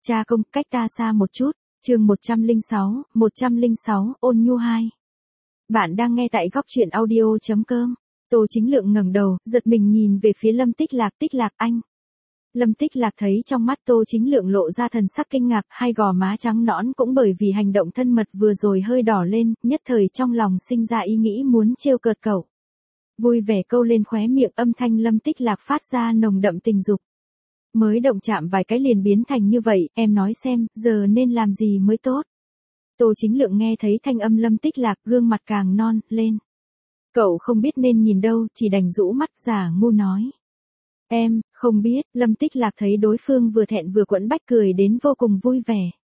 Cha công, cách ta xa một chút. Chương 106, ôn nhu 2. Bạn đang nghe tại góc truyện audio.com. Tô Chính Lượng ngẩng đầu, giật mình nhìn về phía Lâm Tích Lạc anh. Lâm Tích Lạc thấy trong mắt Tô Chính Lượng lộ ra thần sắc kinh ngạc, hai gò má trắng nõn cũng bởi vì hành động thân mật vừa rồi hơi đỏ lên, nhất thời trong lòng sinh ra ý nghĩ muốn trêu cợt cậu. Vui vẻ câu lên khóe miệng, âm thanh Lâm Tích Lạc phát ra nồng đậm tình dục. Mới động chạm vài cái liền biến thành như vậy, em nói xem, giờ nên làm gì mới tốt. Tô Chính Lượng nghe thấy thanh âm Lâm Tích Lạc, gương mặt càng non lên. Cậu không biết nên nhìn đâu, chỉ đành rũ mắt giả ngu nói. Em, không biết. Lâm Tích Lạc thấy đối phương vừa thẹn vừa quẫn bách cười đến vô cùng vui vẻ.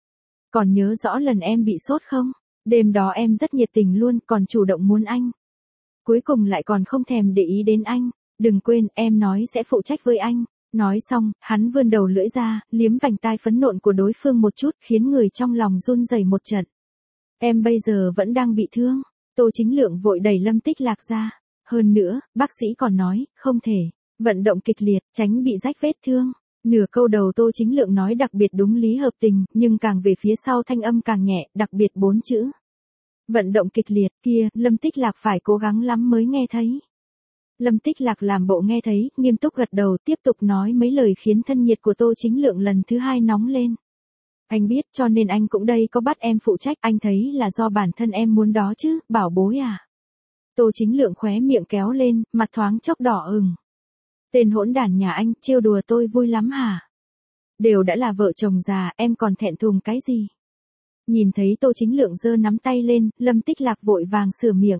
Còn nhớ rõ lần em bị sốt không? Đêm đó em rất nhiệt tình luôn, còn chủ động muốn anh. Cuối cùng lại còn không thèm để ý đến anh. Đừng quên, em nói sẽ phụ trách với anh. Nói xong, hắn vươn đầu lưỡi ra, liếm vành tai phấn nộn của đối phương một chút, khiến người trong lòng run rẩy một trận. Em bây giờ vẫn đang bị thương. Tô Chính Lượng vội đẩy Lâm Tích Lạc ra. Hơn nữa, bác sĩ còn nói, không thể vận động kịch liệt, tránh bị rách vết thương. Nửa câu đầu Tô Chính Lượng nói đặc biệt đúng lý hợp tình, nhưng càng về phía sau thanh âm càng nhẹ, đặc biệt 4 chữ. Vận động kịch liệt kia, Lâm Tích Lạc phải cố gắng lắm mới nghe thấy. Lâm Tích Lạc làm bộ nghe thấy, nghiêm túc gật đầu, tiếp tục nói mấy lời khiến thân nhiệt của Tô Chính Lượng lần thứ hai nóng lên. Anh biết, cho nên anh cũng đây có bắt em phụ trách, anh thấy là do bản thân em muốn đó chứ, bảo bối à. Tô Chính Lượng khóe miệng kéo lên, mặt thoáng chốc đỏ ửng. Tên hỗn đản nhà anh, trêu đùa tôi vui lắm hả? Đều đã là vợ chồng già, em còn thẹn thùng cái gì? Nhìn thấy Tô Chính Lượng giơ nắm tay lên, Lâm Tích Lạc vội vàng sửa miệng.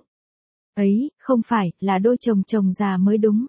Ấy, không phải, là đôi chồng già mới đúng.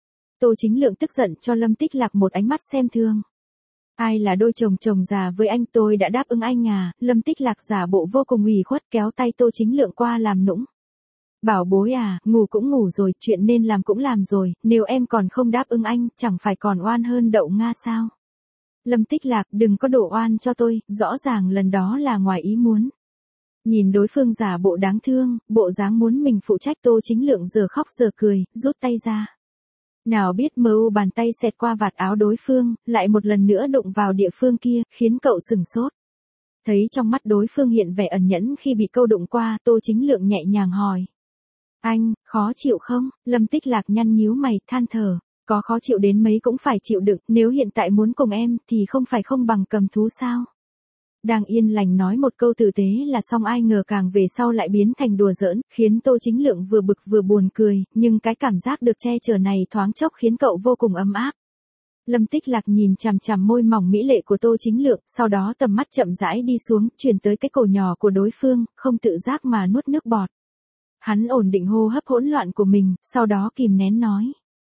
Tô Chính Lượng tức giận cho Lâm Tích Lạc một ánh mắt xem thường. Ai là đôi chồng già với anh, tôi đã đáp ứng anh à. Lâm Tích Lạc giả bộ vô cùng ủy khuất kéo tay Tô Chính Lượng qua làm nũng. Bảo bối à, ngủ cũng ngủ rồi, chuyện nên làm cũng làm rồi, nếu em còn không đáp ứng anh, chẳng phải còn oan hơn đậu Nga sao? Lâm Tích Lạc, đừng có đổ oan cho tôi, rõ ràng lần đó là ngoài ý muốn. Nhìn đối phương giả bộ đáng thương, bộ dáng muốn mình phụ trách, Tô Chính Lượng giờ khóc giờ cười, rút tay ra. Nào biết bàn tay xẹt qua vạt áo đối phương, lại một lần nữa đụng vào địa phương kia, khiến cậu sửng sốt. Thấy trong mắt đối phương hiện vẻ ẩn nhẫn khi bị câu đụng qua, Tô Chính Lượng nhẹ nhàng hỏi. Anh, khó chịu không? Lâm Tích Lạc nhăn nhíu mày, than thở. Có khó chịu đến mấy cũng phải chịu đựng, nếu hiện tại muốn cùng em, thì không phải không bằng cầm thú sao? Đang yên lành nói một câu tử tế là xong, ai ngờ càng về sau lại biến thành đùa giỡn, khiến Tô Chính Lượng vừa bực vừa buồn cười, nhưng cái cảm giác được che chở này thoáng chốc khiến cậu vô cùng ấm áp. Lâm Tích Lạc nhìn chằm chằm môi mỏng mỹ lệ của Tô Chính Lượng, sau đó tầm mắt chậm rãi đi xuống, chuyển tới cái cổ nhỏ của đối phương, không tự giác mà nuốt nước bọt. Hắn ổn định hô hấp hỗn loạn của mình, sau đó kìm nén nói.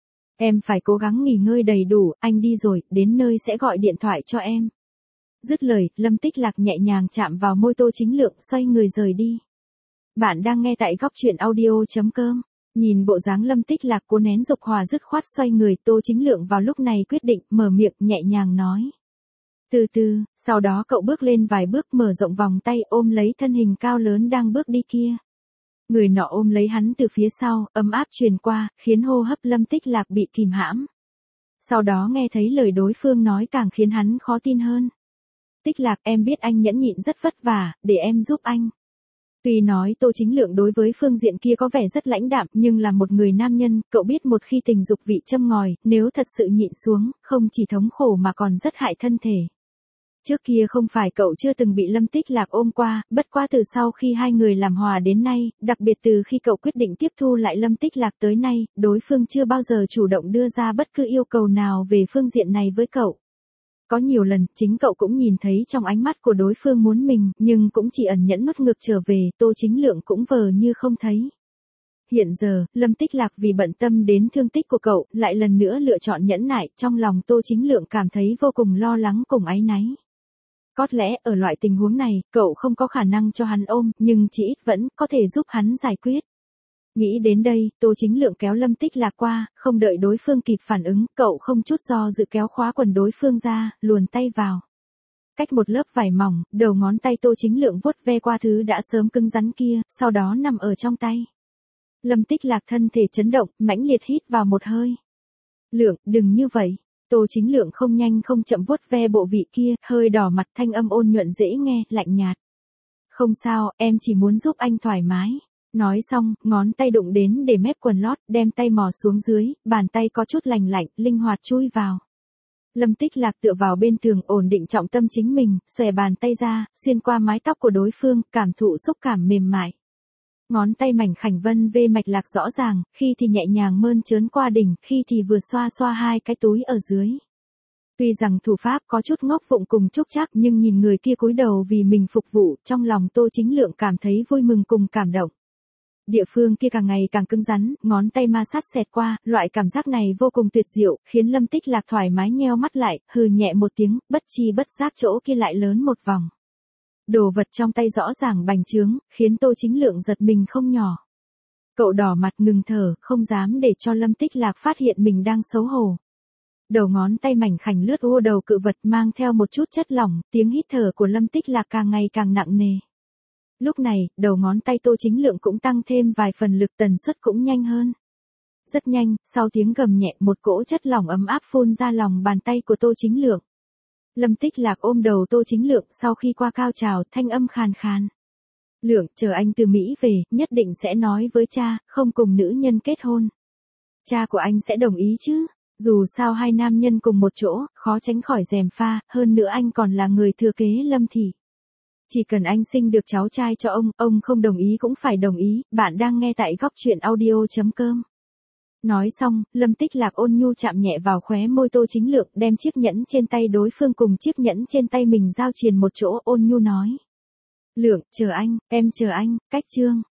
Em phải cố gắng nghỉ ngơi đầy đủ, anh đi rồi, đến nơi sẽ gọi điện thoại cho em. Dứt lời, Lâm Tích Lạc nhẹ nhàng chạm vào môi Tô Chính Lượng, xoay người rời đi. Bạn đang nghe tại góc truyện audio.com. Nhìn bộ dáng Lâm Tích Lạc cố nén dục hỏa dứt khoát xoay người, Tô Chính Lượng vào lúc này quyết định mở miệng nhẹ nhàng nói. Từ từ, sau đó cậu bước lên vài bước, mở rộng vòng tay ôm lấy thân hình cao lớn đang bước đi kia. Người nọ ôm lấy hắn từ phía sau, ấm áp truyền qua, khiến hô hấp Lâm Tích Lạc bị kìm hãm. Sau đó nghe thấy lời đối phương nói càng khiến hắn khó tin hơn. Tích Lạc, em biết anh nhẫn nhịn rất vất vả, để em giúp anh. Tuy nói Tô Chính Lượng đối với phương diện kia có vẻ rất lãnh đạm, nhưng là một người nam nhân, cậu biết một khi tình dục vị châm ngòi, nếu thật sự nhịn xuống, không chỉ thống khổ mà còn rất hại thân thể. Trước kia không phải cậu chưa từng bị Lâm Tích Lạc ôm qua, bất quá từ sau khi hai người làm hòa đến nay, đặc biệt từ khi cậu quyết định tiếp thu lại Lâm Tích Lạc tới nay, đối phương chưa bao giờ chủ động đưa ra bất cứ yêu cầu nào về phương diện này với cậu. Có nhiều lần, chính cậu cũng nhìn thấy trong ánh mắt của đối phương muốn mình, nhưng cũng chỉ ẩn nhẫn nuốt ngược trở về, Tô Chính Lượng cũng vờ như không thấy. Hiện giờ, Lâm Tích Lạc vì bận tâm đến thương tích của cậu, lại lần nữa lựa chọn nhẫn nại, trong lòng Tô Chính Lượng cảm thấy vô cùng lo lắng cùng áy náy. Có lẽ, ở loại tình huống này, cậu không có khả năng cho hắn ôm, nhưng chỉ ít vẫn có thể giúp hắn giải quyết. Nghĩ đến đây, Tô Chính Lượng kéo Lâm Tích Lạc qua, không đợi đối phương kịp phản ứng, cậu không chút do dự kéo khóa quần đối phương ra, luồn tay vào. Cách một lớp vải mỏng, đầu ngón tay Tô Chính Lượng vuốt ve qua thứ đã sớm cứng rắn kia, sau đó nằm ở trong tay. Lâm Tích Lạc thân thể chấn động, mãnh liệt hít vào một hơi. Lượng, đừng như vậy. Tô Chính Lượng không nhanh không chậm vuốt ve bộ vị kia, hơi đỏ mặt, thanh âm ôn nhuận dễ nghe, lạnh nhạt. Không sao, em chỉ muốn giúp anh thoải mái. Nói xong, ngón tay đụng đến để mép quần lót, đem tay mò xuống dưới, bàn tay có chút lành lạnh, linh hoạt chui vào. Lâm Tích Lạc tựa vào bên tường, ổn định trọng tâm chính mình, xòe bàn tay ra, xuyên qua mái tóc của đối phương, cảm thụ xúc cảm mềm mại. Ngón tay mảnh khảnh vân vê mạch lạc rõ ràng, khi thì nhẹ nhàng mơn trớn qua đỉnh, khi thì vừa xoa xoa hai cái túi ở dưới. Tuy rằng thủ pháp có chút ngốc vụng cùng trúc trác, nhưng nhìn người kia cúi đầu vì mình phục vụ, trong lòng Tô Chính Lượng cảm thấy vui mừng cùng cảm động. Địa phương kia càng ngày càng cứng rắn, ngón tay ma sát xẹt qua, loại cảm giác này vô cùng tuyệt diệu, khiến Lâm Tích Lạc thoải mái nheo mắt lại, hừ nhẹ một tiếng, bất chi bất giác chỗ kia lại lớn một vòng. Đồ vật trong tay rõ ràng bành trướng, khiến Tô Chính Lượng giật mình không nhỏ. Cậu đỏ mặt ngừng thở, không dám để cho Lâm Tích Lạc phát hiện mình đang xấu hổ. Đầu ngón tay mảnh khảnh lướt qua đầu cự vật mang theo một chút chất lỏng, tiếng hít thở của Lâm Tích Lạc càng ngày càng nặng nề. Lúc này, đầu ngón tay Tô Chính Lượng cũng tăng thêm vài phần lực, tần suất cũng nhanh hơn. Rất nhanh, sau tiếng gầm nhẹ, một cỗ chất lỏng ấm áp phun ra lòng bàn tay của Tô Chính Lượng. Lâm Tích Lạc ôm đầu Tô Chính Lượng, sau khi qua cao trào, thanh âm khàn khàn. Lượng, chờ anh từ Mỹ về, nhất định sẽ nói với cha, không cùng nữ nhân kết hôn. Cha của anh sẽ đồng ý chứ? Dù sao hai nam nhân cùng một chỗ, khó tránh khỏi gièm pha, hơn nữa anh còn là người thừa kế Lâm thị. Chỉ cần anh sinh được cháu trai cho ông không đồng ý cũng phải đồng ý. Bạn đang nghe tại góc truyện audio.com. Nói xong, Lâm Tích Lạc ôn nhu chạm nhẹ vào khóe môi Tô Chính Lượng, đem chiếc nhẫn trên tay đối phương cùng chiếc nhẫn trên tay mình giao triền một chỗ, ôn nhu nói. Lượng, chờ anh, em chờ anh, cách chương.